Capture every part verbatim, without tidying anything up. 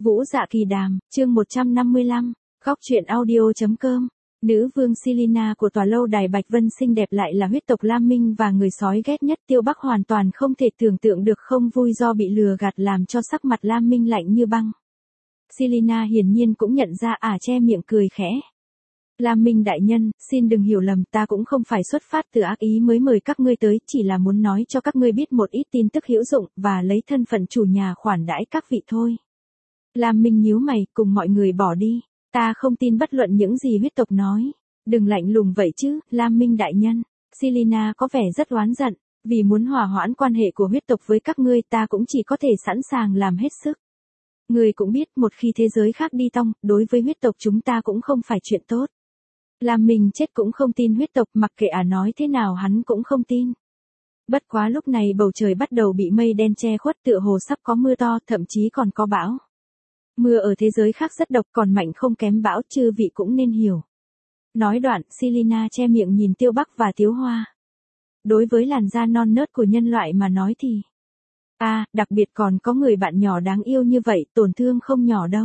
Vũ Dạ Kỳ Đàm, chương một trăm năm mươi lăm, góc truyện audio.com. Nữ vương Selina của tòa lâu đài Bạch Vân xinh đẹp lại là huyết tộc Lam Minh và người sói ghét nhất. Tiêu Bắc hoàn toàn không thể tưởng tượng được không vui do bị lừa gạt làm cho sắc mặt Lam Minh lạnh như băng. Selina hiển nhiên cũng nhận ra, ả che miệng cười khẽ. Lam Minh đại nhân, xin đừng hiểu lầm, ta cũng không phải xuất phát từ ác ý mới mời các ngươi tới, chỉ là muốn nói cho các ngươi biết một ít tin tức hữu dụng và lấy thân phận chủ nhà khoản đãi các vị thôi. Lam Minh nhíu mày, cùng mọi người bỏ đi. Ta không tin bất luận những gì huyết tộc nói. Đừng lạnh lùng vậy chứ, Lam Minh đại nhân. Selina có vẻ rất oán giận, vì muốn hòa hoãn quan hệ của huyết tộc với các ngươi, ta cũng chỉ có thể sẵn sàng làm hết sức. Ngươi cũng biết, một khi thế giới khác đi tong, đối với huyết tộc chúng ta cũng không phải chuyện tốt. Lam Minh chết cũng không tin huyết tộc, mặc kệ ả nói thế nào hắn cũng không tin. Bất quá lúc này bầu trời bắt đầu bị mây đen che khuất, tựa hồ sắp có mưa to, thậm chí còn có bão. Mưa ở thế giới khác rất độc, còn mạnh không kém bão, chư vị cũng nên hiểu. Nói đoạn, Selina che miệng nhìn Tiêu Bắc và Tiếu Hoa. Đối với làn da non nớt của nhân loại mà nói thì... À, đặc biệt còn có người bạn nhỏ đáng yêu như vậy, tổn thương không nhỏ đâu.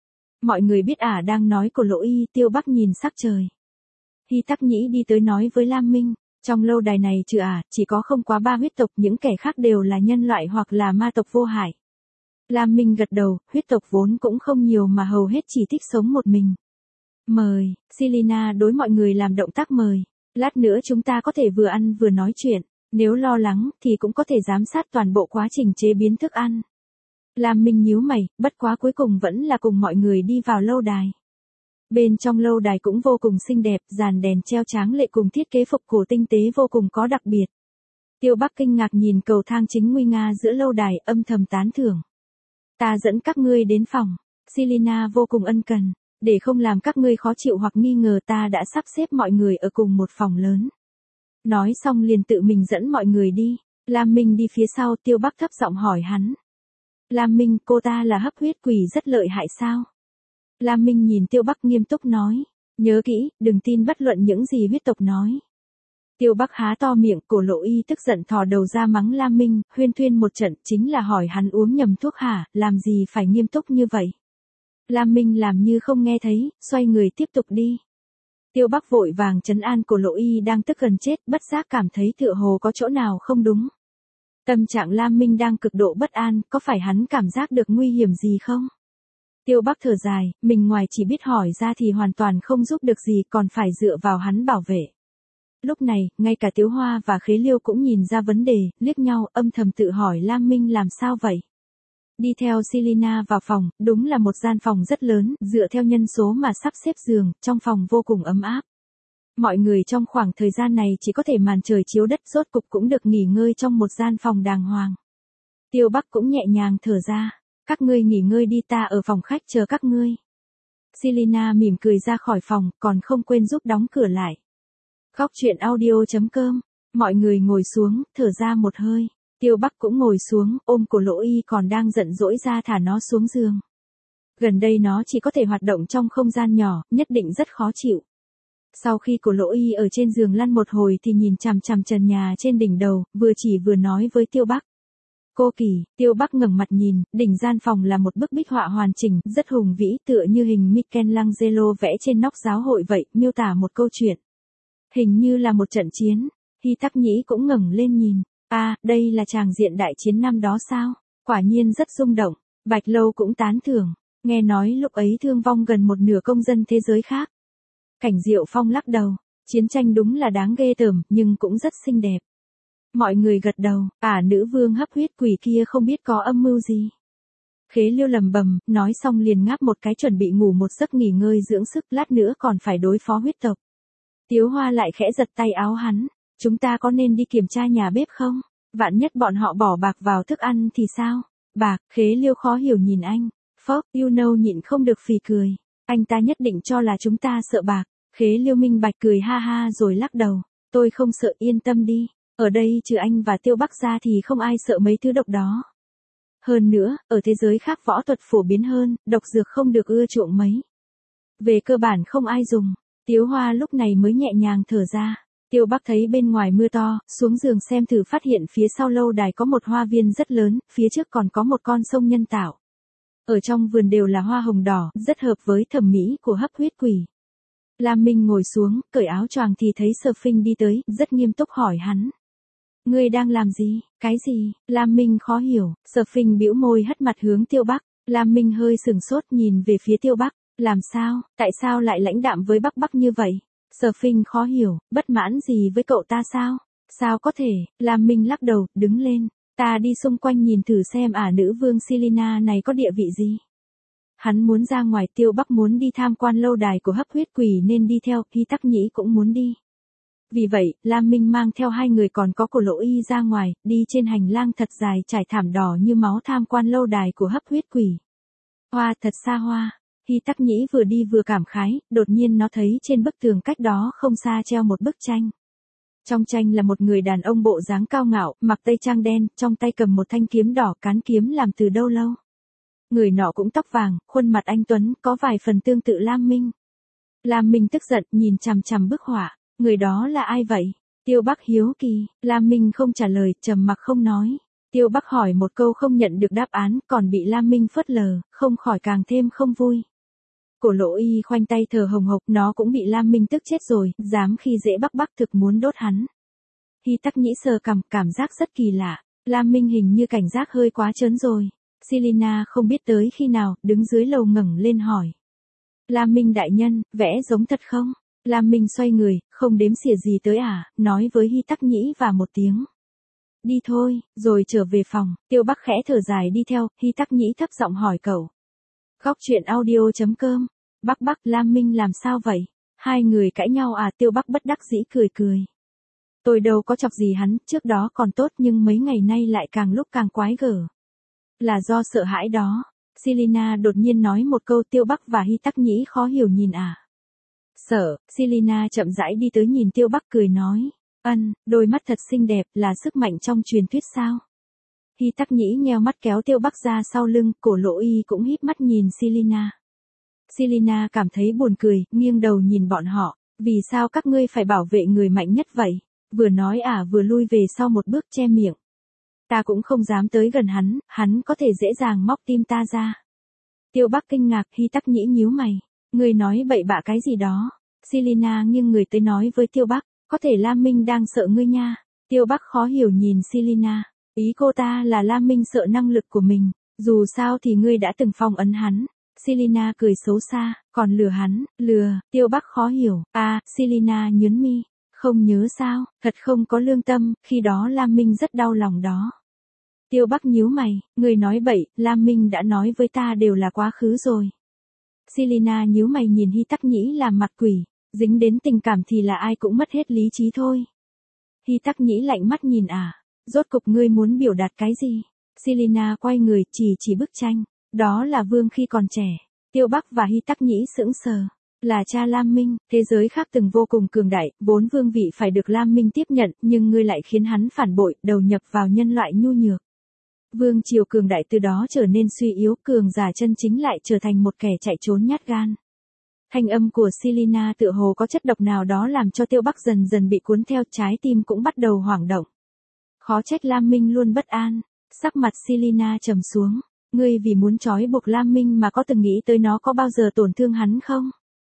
Mọi người biết ả đang nói của Lỗ Y. Tiêu Bắc nhìn sắc trời. Hy Tắc Nhĩ đi tới nói với Lam Minh, trong lâu đài này trừ ả, chỉ có không quá ba huyết tộc, những kẻ khác đều là nhân loại hoặc là ma tộc vô hại. Lam Minh gật đầu, huyết tộc vốn cũng không nhiều mà hầu hết chỉ thích sống một mình. Mời, Selina đối mọi người làm động tác mời. Lát nữa chúng ta có thể vừa ăn vừa nói chuyện, nếu lo lắng thì cũng có thể giám sát toàn bộ quá trình chế biến thức ăn. Lam Minh nhíu mày, bất quá cuối cùng vẫn là cùng mọi người đi vào lâu đài. Bên trong lâu đài cũng vô cùng xinh đẹp, dàn đèn treo tráng lệ cùng thiết kế phục cổ tinh tế vô cùng có đặc biệt. Tiêu Bắc kinh ngạc nhìn cầu thang chính nguy nga giữa lâu đài, âm thầm tán thưởng. Ta dẫn các ngươi đến phòng. Selina vô cùng ân cần. Để không làm các ngươi khó chịu hoặc nghi ngờ, ta đã sắp xếp mọi người ở cùng một phòng lớn. Nói xong liền tự mình dẫn mọi người đi. Lam Minh đi phía sau, Tiêu Bắc thấp giọng hỏi hắn. Lam Minh, cô ta là hấp huyết quỷ rất lợi hại sao? Lam Minh nhìn Tiêu Bắc nghiêm túc nói. Nhớ kỹ, đừng tin bất luận những gì huyết tộc nói. Tiêu Bắc há to miệng, Cổ Lộ Y tức giận thò đầu ra mắng Lam Minh, huyên thuyên một trận, chính là hỏi hắn uống nhầm thuốc hả, làm gì phải nghiêm túc như vậy. Lam Minh làm như không nghe thấy, xoay người tiếp tục đi. Tiêu Bắc vội vàng trấn an Cổ Lộ Y đang tức gần chết, bất giác cảm thấy tựa hồ có chỗ nào không đúng. Tâm trạng Lam Minh đang cực độ bất an, có phải hắn cảm giác được nguy hiểm gì không? Tiêu Bắc thở dài, mình ngoài chỉ biết hỏi ra thì hoàn toàn không giúp được gì, còn phải dựa vào hắn bảo vệ. Lúc này, ngay cả Tiếu Hoa và Khế Liêu cũng nhìn ra vấn đề, liếc nhau, âm thầm tự hỏi Lam Minh làm sao vậy. Đi theo Selina vào phòng, đúng là một gian phòng rất lớn, dựa theo nhân số mà sắp xếp giường, trong phòng vô cùng ấm áp. Mọi người trong khoảng thời gian này chỉ có thể màn trời chiếu đất, rốt cục cũng được nghỉ ngơi trong một gian phòng đàng hoàng. Tiêu Bắc cũng nhẹ nhàng thở ra, các ngươi nghỉ ngơi đi, ta ở phòng khách chờ các ngươi. Selina mỉm cười ra khỏi phòng, còn không quên giúp đóng cửa lại. Góc truyện audio.com, mọi người ngồi xuống, thở ra một hơi. Tiêu Bắc cũng ngồi xuống, ôm Cổ Lỗ Y còn đang giận dỗi ra thả nó xuống giường. Gần đây nó chỉ có thể hoạt động trong không gian nhỏ, nhất định rất khó chịu. Sau khi Cổ Lỗ Y ở trên giường lăn một hồi thì nhìn chằm chằm trần nhà trên đỉnh đầu, vừa chỉ vừa nói với Tiêu Bắc. Cô Kỳ. Tiêu Bắc ngẩng mặt nhìn, đỉnh gian phòng là một bức bích họa hoàn chỉnh, rất hùng vĩ, tựa như hình Michelangelo vẽ trên nóc giáo hội vậy, miêu tả một câu chuyện. Hình như là một trận chiến. Hy Tắc Nhĩ cũng ngẩng lên nhìn. À, đây là tràng diện đại chiến năm đó sao? Quả nhiên rất rung động. Bạch Lâu cũng tán thưởng. Nghe nói lúc ấy thương vong gần một nửa công dân thế giới khác. Cảnh Diệu Phong lắc đầu. Chiến tranh đúng là đáng ghê tởm, nhưng cũng rất xinh đẹp. Mọi người gật đầu. À, nữ vương hấp huyết quỷ kia không biết có âm mưu gì. Khế Liêu lầm bầm, nói xong liền ngáp một cái chuẩn bị ngủ một giấc nghỉ ngơi dưỡng sức, lát nữa còn phải đối phó huyết tộc. Tiếu Hoa lại khẽ giật tay áo hắn. Chúng ta có nên đi kiểm tra nhà bếp không? Vạn nhất bọn họ bỏ bạc vào thức ăn thì sao? Bạc. Khế Liêu khó hiểu nhìn anh. Phốc, you know nhịn không được phì cười. Anh ta nhất định cho là chúng ta sợ bạc. Khế Liêu minh bạch cười ha ha rồi lắc đầu. Tôi không sợ, yên tâm đi. Ở đây trừ anh và Tiêu Bắc ra thì không ai sợ mấy thứ độc đó. Hơn nữa, ở thế giới khác võ thuật phổ biến hơn, độc dược không được ưa chuộng mấy. Về cơ bản không ai dùng. Tiếu Hoa lúc này mới nhẹ nhàng thở ra. Tiêu Bắc thấy bên ngoài mưa to, xuống giường xem thử phát hiện phía sau lâu đài có một hoa viên rất lớn, phía trước còn có một con sông nhân tạo. Ở trong vườn đều là hoa hồng đỏ, rất hợp với thẩm mỹ của hấp huyết quỷ. Lam Minh ngồi xuống, cởi áo choàng thì thấy Sở Phinh đi tới, rất nghiêm túc hỏi hắn. Ngươi đang làm gì? Cái gì? Lam Minh khó hiểu, Sở Phinh bĩu môi hất mặt hướng Tiêu Bắc. Lam Minh hơi sừng sốt nhìn về phía Tiêu Bắc. Làm sao? Tại sao lại lãnh đạm với Bắc Bắc như vậy? Sở Phinh khó hiểu, bất mãn gì với cậu ta sao? Sao có thể? Lam Minh lắc đầu, đứng lên. Ta đi xung quanh nhìn thử xem ả nữ vương Selina này có địa vị gì. Hắn muốn ra ngoài, Tiêu Bắc muốn đi tham quan lâu đài của hấp huyết quỷ nên đi theo, Hy Tắc Nhĩ cũng muốn đi. Vì vậy, Lam Minh mang theo hai người còn có Cổ Lỗ Y ra ngoài, đi trên hành lang thật dài trải thảm đỏ như máu tham quan lâu đài của hấp huyết quỷ. Hoa thật xa hoa. Hy Tắc Nhĩ vừa đi vừa cảm khái, đột nhiên nó thấy trên bức tường cách đó không xa treo một bức tranh. Trong tranh là một người đàn ông bộ dáng cao ngạo, mặc tây trang đen, trong tay cầm một thanh kiếm đỏ, cán kiếm làm từ đâu lâu. Người nọ cũng tóc vàng, khuôn mặt anh tuấn, có vài phần tương tự Lam Minh. Lam Minh tức giận, nhìn chằm chằm bức họa, người đó là ai vậy? Tiêu Bắc hiếu kỳ, Lam Minh không trả lời, trầm mặc không nói. Tiêu Bắc hỏi một câu không nhận được đáp án, còn bị Lam Minh phớt lờ, không khỏi càng thêm không vui. Cổ Lỗ Y khoanh tay thở hồng hộc, nó cũng bị Lam Minh tức chết rồi, dám khi dễ Bắc Bắc thực muốn đốt hắn. Hy Tắc Nhĩ sờ cằm, cảm giác rất kỳ lạ, Lam Minh hình như cảnh giác hơi quá trớn rồi. Selina không biết tới khi nào, đứng dưới lầu ngẩng lên hỏi. Lam Minh đại nhân, vẽ giống thật không? Lam Minh xoay người, không đếm xỉa gì tới à, nói với Hy Tắc Nhĩ và một tiếng. Đi thôi, rồi trở về phòng, Tiêu Bắc khẽ thở dài đi theo, Hy Tắc Nhĩ thấp giọng hỏi cậu. Góc truyện audio chấm com. Bắc Bắc, Lam Minh làm sao vậy? Hai người cãi nhau à? Tiêu Bắc bất đắc dĩ cười cười. Tôi đâu có chọc gì hắn, trước đó còn tốt nhưng mấy ngày nay lại càng lúc càng quái gở. Là do sợ hãi đó. Selina đột nhiên nói một câu, Tiêu Bắc và Hy Tắc Nhĩ khó hiểu nhìn à. Sợ, Selina chậm rãi đi tới nhìn Tiêu Bắc cười nói. Ân, đôi mắt thật xinh đẹp, là sức mạnh trong truyền thuyết sao? Hy Tắc Nhĩ nheo mắt kéo Tiêu Bắc ra sau lưng, Cổ Lỗ Y cũng híp mắt nhìn Selina. Selina cảm thấy buồn cười, nghiêng đầu nhìn bọn họ, vì sao các ngươi phải bảo vệ người mạnh nhất vậy? Vừa nói à vừa lui về sau một bước che miệng. Ta cũng không dám tới gần hắn, hắn có thể dễ dàng móc tim ta ra. Tiêu Bắc kinh ngạc, Hy Tắc Nhĩ nhíu mày. Ngươi nói bậy bạ cái gì đó? Selina nghiêng người tới nói với Tiêu Bắc, có thể Lam Minh đang sợ ngươi nha. Tiêu Bắc khó hiểu nhìn Selina, ý cô ta là Lam Minh sợ năng lực của mình, dù sao thì ngươi đã từng phong ấn hắn. Selina cười xấu xa, còn lừa hắn, lừa, Tiêu Bắc khó hiểu, à, Selina nhớn mi, không nhớ sao, thật không có lương tâm, khi đó Lam Minh rất đau lòng đó. Tiêu Bắc nhíu mày, người nói bậy, Lam Minh đã nói với ta đều là quá khứ rồi. Selina nhíu mày nhìn Hy Tắc Nhĩ làm mặt quỷ, dính đến tình cảm thì là ai cũng mất hết lý trí thôi. Hy Tắc Nhĩ lạnh mắt nhìn à, rốt cục ngươi muốn biểu đạt cái gì? Selina quay người chỉ chỉ bức tranh, đó là vương khi còn trẻ. Tiêu Bắc và Hy Tắc Nhĩ sững sờ, là cha Lam Minh, thế giới khác từng vô cùng cường đại, bốn vương vị phải được Lam Minh tiếp nhận, nhưng ngươi lại khiến hắn phản bội, đầu nhập vào nhân loại nhu nhược. Vương triều cường đại từ đó trở nên suy yếu, cường giả chân chính lại trở thành một kẻ chạy trốn nhát gan. Thanh âm của Selina tựa hồ có chất độc nào đó làm cho Tiêu Bắc dần dần bị cuốn theo, trái tim cũng bắt đầu hoảng động. Khó trách Lam Minh luôn bất an, sắc mặt Selina trầm xuống. Ngươi vì muốn trói buộc Lam Minh mà có từng nghĩ tới nó có bao giờ tổn thương hắn không?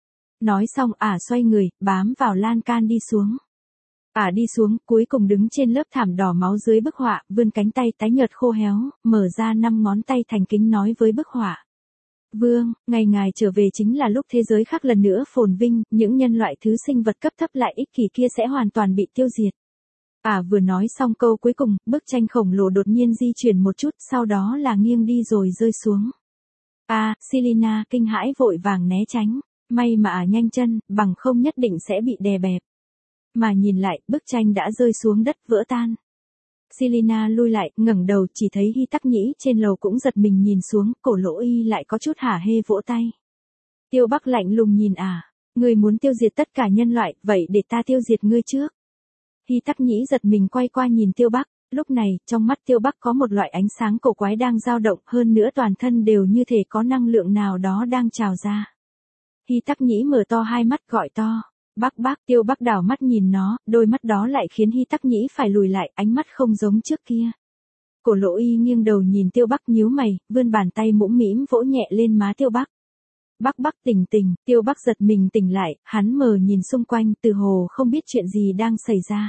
Nói xong ả à xoay người, bám vào lan can đi xuống. Ả à đi xuống, cuối cùng đứng trên lớp thảm đỏ máu dưới bức họa, vươn cánh tay tái nhợt khô héo, mở ra năm ngón tay thành kính nói với bức họa. Vương, ngày ngài trở về chính là lúc thế giới khác lần nữa phồn vinh, những nhân loại thứ sinh vật cấp thấp lại ích kỷ kia sẽ hoàn toàn bị tiêu diệt. Ả à vừa nói xong câu cuối cùng, bức tranh khổng lồ đột nhiên di chuyển một chút, sau đó là nghiêng đi rồi rơi xuống. À, Selina kinh hãi vội vàng né tránh, may mà Ả à nhanh chân, bằng không nhất định sẽ bị đè bẹp. Mà nhìn lại, bức tranh đã rơi xuống đất vỡ tan. Selina lui lại, ngẩng đầu chỉ thấy Hy Tắc Nhĩ trên lầu cũng giật mình nhìn xuống, Cổ Lỗ Y lại có chút hả hê vỗ tay. Tiêu Bắc lạnh lùng nhìn Ả, à, ngươi muốn tiêu diệt tất cả nhân loại, vậy để ta tiêu diệt ngươi trước. Hy Tắc Nhĩ giật mình quay qua nhìn Tiêu Bắc, lúc này, trong mắt Tiêu Bắc có một loại ánh sáng cổ quái đang dao động, hơn nữa toàn thân đều như thể có năng lượng nào đó đang trào ra. Hy Tắc Nhĩ mở to hai mắt gọi to, Bắc Bắc, Tiêu Bắc đảo mắt nhìn nó, đôi mắt đó lại khiến Hy Tắc Nhĩ phải lùi lại, ánh mắt không giống trước kia. Cổ Lỗ Y nghiêng đầu nhìn Tiêu Bắc nhíu mày, vươn bàn tay mũm mĩm vỗ nhẹ lên má Tiêu Bắc. Bắc Bắc tỉnh tỉnh, Tiêu Bắc giật mình tỉnh lại, hắn mờ nhìn xung quanh, từ hồ không biết chuyện gì đang xảy ra.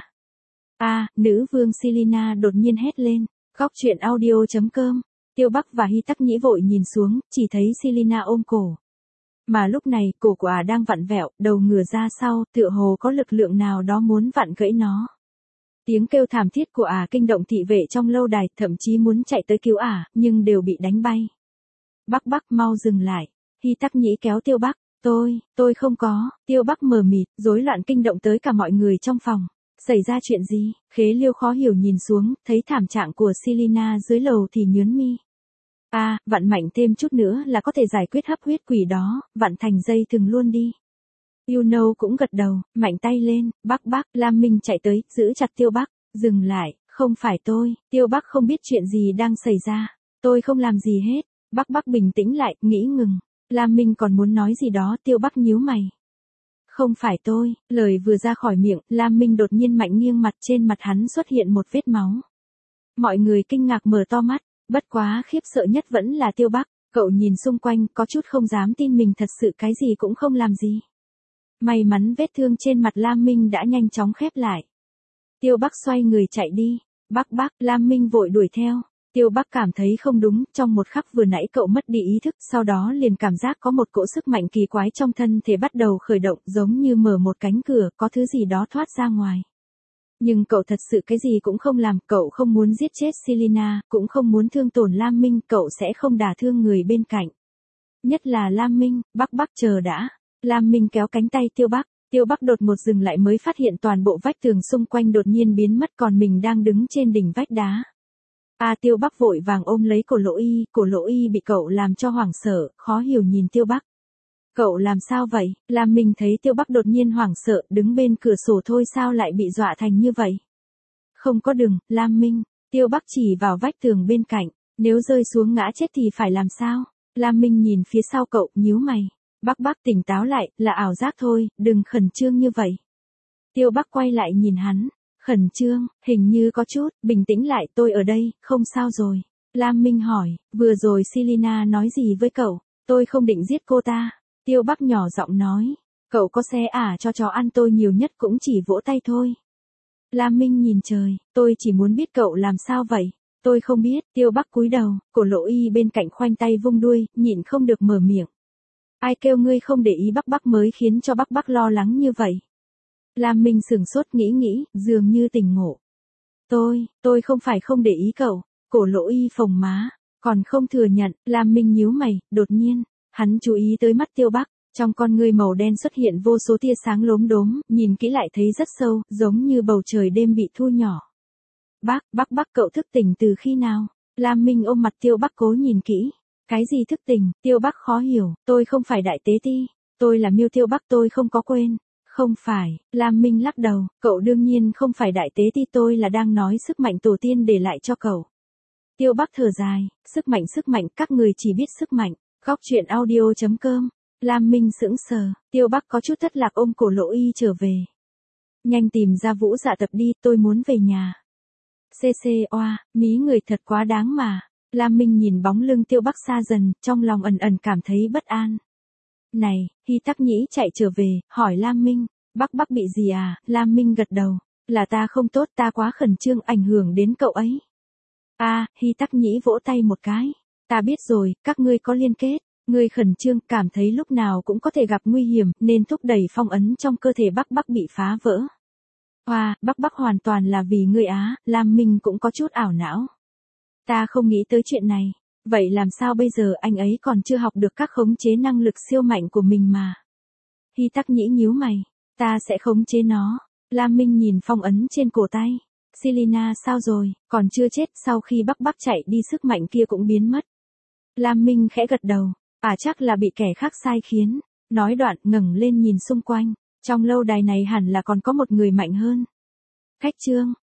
A, nữ vương Selina đột nhiên hét lên. Góc truyện audio chấm com. Tiêu Bắc và Hy Tắc Nhĩ vội nhìn xuống, chỉ thấy Selina ôm cổ. Mà lúc này, cổ của ả đang vặn vẹo, đầu ngửa ra sau, tựa hồ có lực lượng nào đó muốn vặn gãy nó. Tiếng kêu thảm thiết của ả kinh động thị vệ trong lâu đài, thậm chí muốn chạy tới cứu ả, nhưng đều bị đánh bay. Bắc Bắc mau dừng lại. Hy Tắc Nhĩ kéo Tiêu Bắc. Tôi, tôi không có. Tiêu Bắc mờ mịt, rối loạn kinh động tới cả mọi người trong phòng. Xảy ra chuyện gì? Khế Liêu khó hiểu nhìn xuống, thấy thảm trạng của Selina dưới lầu thì nhướng mi. À, vặn mạnh thêm chút nữa là có thể giải quyết hấp huyết quỷ đó, vặn thành dây thừng luôn đi. You know cũng gật đầu, mạnh tay lên. Bắc Bắc, Lam Minh chạy tới, giữ chặt Tiêu Bắc. Dừng lại, không phải tôi. Tiêu Bắc không biết chuyện gì đang xảy ra. Tôi không làm gì hết. Bắc Bắc bình tĩnh lại, nghĩ ngừng. Lam Minh còn muốn nói gì đó, Tiêu Bắc nhíu mày. Không phải tôi, lời vừa ra khỏi miệng, Lam Minh đột nhiên mạnh nghiêng mặt, trên mặt hắn xuất hiện một vết máu. Mọi người kinh ngạc mở to mắt, bất quá khiếp sợ nhất vẫn là Tiêu Bắc, cậu nhìn xung quanh có chút không dám tin mình thật sự cái gì cũng không làm gì. May mắn vết thương trên mặt Lam Minh đã nhanh chóng khép lại. Tiêu Bắc xoay người chạy đi. Bắc Bắc, Lam Minh vội đuổi theo. Tiêu Bắc cảm thấy không đúng, trong một khắc vừa nãy cậu mất đi ý thức, sau đó liền cảm giác có một cỗ sức mạnh kỳ quái trong thân thể bắt đầu khởi động, giống như mở một cánh cửa, có thứ gì đó thoát ra ngoài. Nhưng cậu thật sự cái gì cũng không làm, cậu không muốn giết chết Selina, cũng không muốn thương tổn Lam Minh, cậu sẽ không đả thương người bên cạnh. Nhất là Lam Minh. Bắc Bắc chờ đã. Lam Minh kéo cánh tay Tiêu Bắc. Tiêu Bắc đột ngột dừng lại mới phát hiện toàn bộ vách tường xung quanh đột nhiên biến mất, còn mình đang đứng trên đỉnh vách đá. A à, Tiêu Bắc vội vàng ôm lấy Cổ Lỗ Y, Cổ Lỗ Y bị cậu làm cho hoảng sợ, khó hiểu nhìn Tiêu Bắc. Cậu làm sao vậy? Lam Minh thấy Tiêu Bắc đột nhiên hoảng sợ, đứng bên cửa sổ thôi sao lại bị dọa thành như vậy? Không có đừng, Lam Minh. Tiêu Bắc chỉ vào vách tường bên cạnh, nếu rơi xuống ngã chết thì phải làm sao? Lam Minh nhìn phía sau cậu, nhíu mày. Bắc Bắc tỉnh táo lại, là ảo giác thôi, đừng khẩn trương như vậy. Tiêu Bắc quay lại nhìn hắn. Khẩn trương, hình như có chút, bình tĩnh lại, tôi ở đây, không sao rồi. Lam Minh hỏi, vừa rồi Selina nói gì với cậu? Tôi không định giết cô ta. Tiêu Bắc nhỏ giọng nói, cậu có xe à cho chó ăn, tôi nhiều nhất cũng chỉ vỗ tay thôi. Lam Minh nhìn trời, tôi chỉ muốn biết cậu làm sao vậy. Tôi không biết. Tiêu Bắc cúi đầu, Cổ Lỗ Y bên cạnh khoanh tay vung đuôi, nhịn không được mở miệng. Ai kêu ngươi không để ý Bắc Bắc mới khiến cho Bắc Bắc lo lắng như vậy. Lam Minh sửng sốt nghĩ nghĩ, dường như tỉnh ngộ. Tôi, tôi không phải không để ý cậu. Cổ Lỗ Y phồng má, còn không thừa nhận. Lam Minh nhíu mày, đột nhiên, hắn chú ý tới mắt Tiêu Bắc, trong con ngươi màu đen xuất hiện vô số tia sáng lốm đốm, nhìn kỹ lại thấy rất sâu, giống như bầu trời đêm bị thu nhỏ. Bác, Bắc Bắc cậu thức tỉnh từ khi nào? Lam Minh ôm mặt Tiêu Bắc cố nhìn kỹ. Cái gì thức tỉnh? Tiêu Bắc khó hiểu, tôi không phải đại tế ti, tôi là Miêu Tiêu Bắc, tôi không có quên. Không phải, Lam Minh lắc đầu, cậu đương nhiên không phải đại tế ti, tôi là đang nói sức mạnh tổ tiên để lại cho cậu. Tiêu Bắc thở dài, sức mạnh sức mạnh, các người chỉ biết sức mạnh. Góc truyện audio chấm com. Lam Minh sững sờ, Tiêu Bắc có chút thất lạc ôm Cổ Lỗ Y trở về. Nhanh tìm ra Vũ Dạ tập đi, tôi muốn về nhà. Xê xê oa, mí người thật quá đáng mà. Lam Minh nhìn bóng lưng Tiêu Bắc xa dần, trong lòng ẩn ẩn cảm thấy bất an. Này, Hy Tắc Nhĩ chạy trở về, hỏi Lam Minh, Bắc Bắc bị gì à? Lam Minh gật đầu, là ta không tốt, ta quá khẩn trương ảnh hưởng đến cậu ấy. A, à, Hy Tắc Nhĩ vỗ tay một cái, ta biết rồi, các ngươi có liên kết, ngươi khẩn trương, cảm thấy lúc nào cũng có thể gặp nguy hiểm, nên thúc đẩy phong ấn trong cơ thể Bắc Bắc bị phá vỡ. Hoa, Bắc Bắc hoàn toàn là vì ngươi á, Lam Minh cũng có chút ảo não. Ta không nghĩ tới chuyện này. Vậy làm sao bây giờ, anh ấy còn chưa học được các khống chế năng lực siêu mạnh của mình mà. Hy Tắc Nhĩ nhíu mày. Ta sẽ khống chế nó. Lam Minh nhìn phong ấn trên cổ tay. Selina sao rồi, còn chưa chết, sau khi Bắc Bắc chạy đi sức mạnh kia cũng biến mất. Lam Minh khẽ gật đầu. À chắc là bị kẻ khác sai khiến. Nói đoạn ngẩng lên nhìn xung quanh. Trong lâu đài này hẳn là còn có một người mạnh hơn. Khách trương.